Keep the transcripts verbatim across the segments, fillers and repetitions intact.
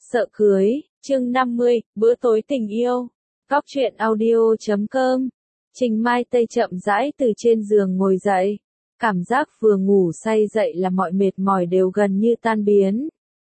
Sợ cưới, chương năm mươi, bữa tối tình yêu. Góc truyện audio chấm com. Trình Mai Tây chậm rãi từ trên giường ngồi dậy. Cảm giác vừa ngủ say dậy là mọi mệt mỏi đều gần như tan biến.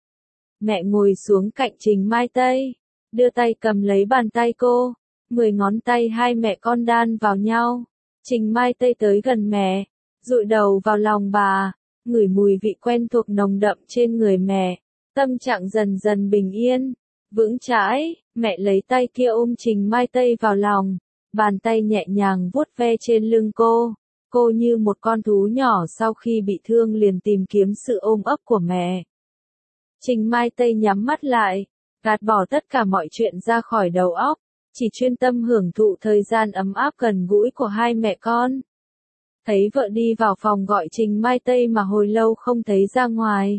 Mẹ ngồi xuống cạnh Trình Mai Tây, đưa tay cầm lấy bàn tay cô. Mười ngón tay hai mẹ con đan vào nhau. Trình Mai Tây tới gần mẹ, dụi đầu vào lòng bà, ngửi mùi vị quen thuộc nồng đậm trên người mẹ. Tâm trạng dần dần bình yên, vững chãi, mẹ lấy tay kia ôm Trình Mai Tây vào lòng, bàn tay nhẹ nhàng vuốt ve trên lưng cô. Cô như một con thú nhỏ sau khi bị thương liền tìm kiếm sự ôm ấp của mẹ. Trình Mai Tây nhắm mắt lại, gạt bỏ tất cả mọi chuyện ra khỏi đầu óc, chỉ chuyên tâm hưởng thụ thời gian ấm áp gần gũi của hai mẹ con. Thấy vợ đi vào phòng gọi Trình Mai Tây mà hồi lâu không thấy ra ngoài.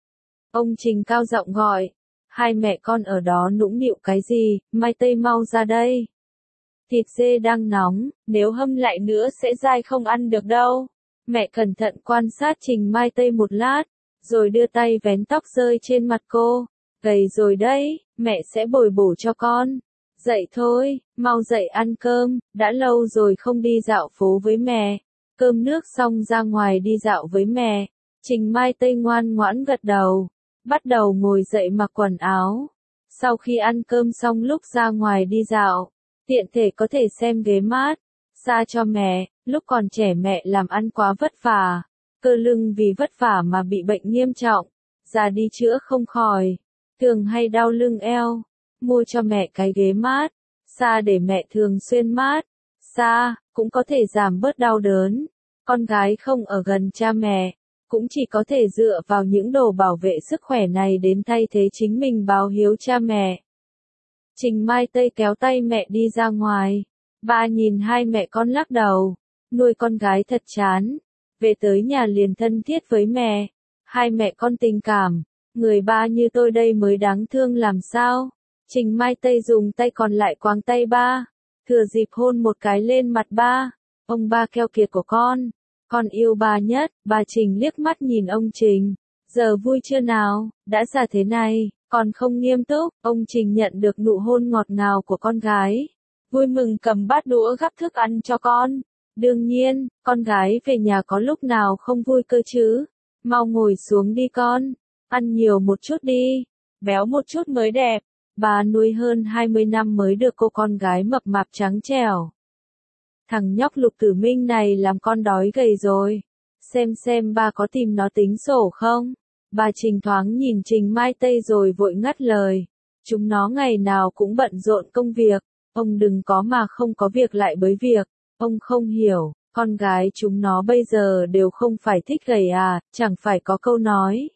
Ông Trình cao giọng gọi, hai mẹ con ở đó nũng nịu cái gì, Mai Tây mau ra đây. Thịt dê đang nóng, nếu hâm lại nữa sẽ dai không ăn được đâu. Mẹ cẩn thận quan sát Trình Mai Tây một lát, rồi đưa tay vén tóc rơi trên mặt cô. Gầy rồi đấy, mẹ sẽ bồi bổ cho con. Dậy thôi, mau dậy ăn cơm, đã lâu rồi không đi dạo phố với mẹ. Cơm nước xong ra ngoài đi dạo với mẹ. Trình Mai Tây ngoan ngoãn gật đầu, bắt đầu ngồi dậy mặc quần áo. Sau khi ăn cơm xong lúc ra ngoài đi dạo, tiện thể có thể xem ghế mát, xa cho mẹ, lúc còn trẻ mẹ làm ăn quá vất vả, cơ lưng vì vất vả mà bị bệnh nghiêm trọng, già đi chữa không khỏi, thường hay đau lưng eo, mua cho mẹ cái ghế mát, xa để mẹ thường xuyên mát, xa, cũng có thể giảm bớt đau đớn. Con gái không ở gần cha mẹ, cũng chỉ có thể dựa vào những đồ bảo vệ sức khỏe này đến thay thế chính mình báo hiếu cha mẹ. Trình Mai Tây kéo tay mẹ đi ra ngoài. Ba nhìn hai mẹ con lắc đầu. Nuôi con gái thật chán. Về tới nhà liền thân thiết với mẹ. Hai mẹ con tình cảm. Người ba như tôi đây mới đáng thương làm sao. Trình Mai Tây dùng tay còn lại quàng tay ba. Thừa dịp hôn một cái lên mặt ba. Ông ba keo kiệt của con. Con yêu ba nhất. Bà Trình liếc mắt nhìn ông Trình. Giờ vui chưa nào, đã già thế này. Còn không nghiêm túc, ông Trình nhận được nụ hôn ngọt ngào của con gái. Vui mừng cầm bát đũa gắp thức ăn cho con. Đương nhiên, con gái về nhà có lúc nào không vui cơ chứ. Mau ngồi xuống đi con. Ăn nhiều một chút đi. Béo một chút mới đẹp. Bà nuôi hơn hai mươi năm mới được cô con gái mập mạp trắng trẻo. Thằng nhóc Lục Tử Minh này làm con đói gầy rồi. Xem xem ba có tìm nó tính sổ không? Bà Trình thoáng nhìn Trình Mai Tây rồi vội ngắt lời. Chúng nó ngày nào cũng bận rộn công việc. Ông đừng có mà không có việc lại bới việc. Ông không hiểu, con gái chúng nó bây giờ đều không phải thích gầy à, chẳng phải có câu nói.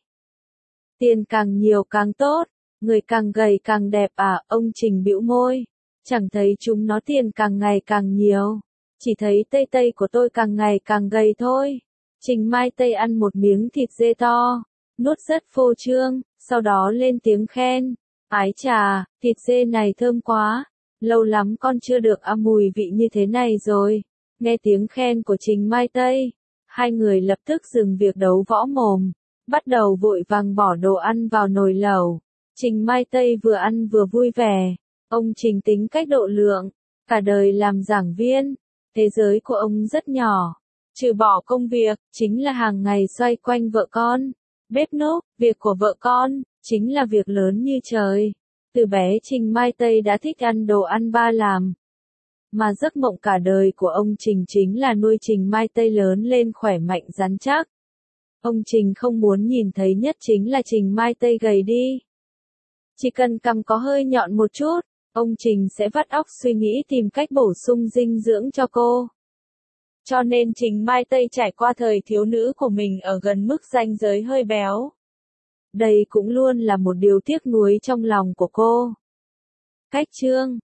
Tiền càng nhiều càng tốt, người càng gầy càng đẹp à, ông Trình bĩu môi. Chẳng thấy chúng nó tiền càng ngày càng nhiều. Chỉ thấy Tây Tây của tôi càng ngày càng gầy thôi. Trình Mai Tây ăn một miếng thịt dê to. Nuốt rất phô trương, sau đó lên tiếng khen. Ái chà, thịt dê này thơm quá. Lâu lắm con chưa được ăn mùi vị như thế này rồi. Nghe tiếng khen của Trình Mai Tây, hai người lập tức dừng việc đấu võ mồm. Bắt đầu vội vàng bỏ đồ ăn vào nồi lẩu. Trình Mai Tây vừa ăn vừa vui vẻ. Ông Trình tính cách độ lượng. Cả đời làm giảng viên. Thế giới của ông rất nhỏ. Trừ bỏ công việc, chính là hàng ngày xoay quanh vợ con. Bếp núc, việc của vợ con, chính là việc lớn như trời. Từ bé Trình Mai Tây đã thích ăn đồ ăn ba làm. Mà giấc mộng cả đời của ông Trình chính là nuôi Trình Mai Tây lớn lên khỏe mạnh rắn chắc. Ông Trình không muốn nhìn thấy nhất chính là Trình Mai Tây gầy đi. Chỉ cần cằm có hơi nhọn một chút, ông Trình sẽ vắt óc suy nghĩ tìm cách bổ sung dinh dưỡng cho cô. Cho nên Trình Mai Tây trải qua thời thiếu nữ của mình ở gần mức ranh giới hơi béo. Đây cũng luôn là một điều tiếc nuối trong lòng của cô. Cách chương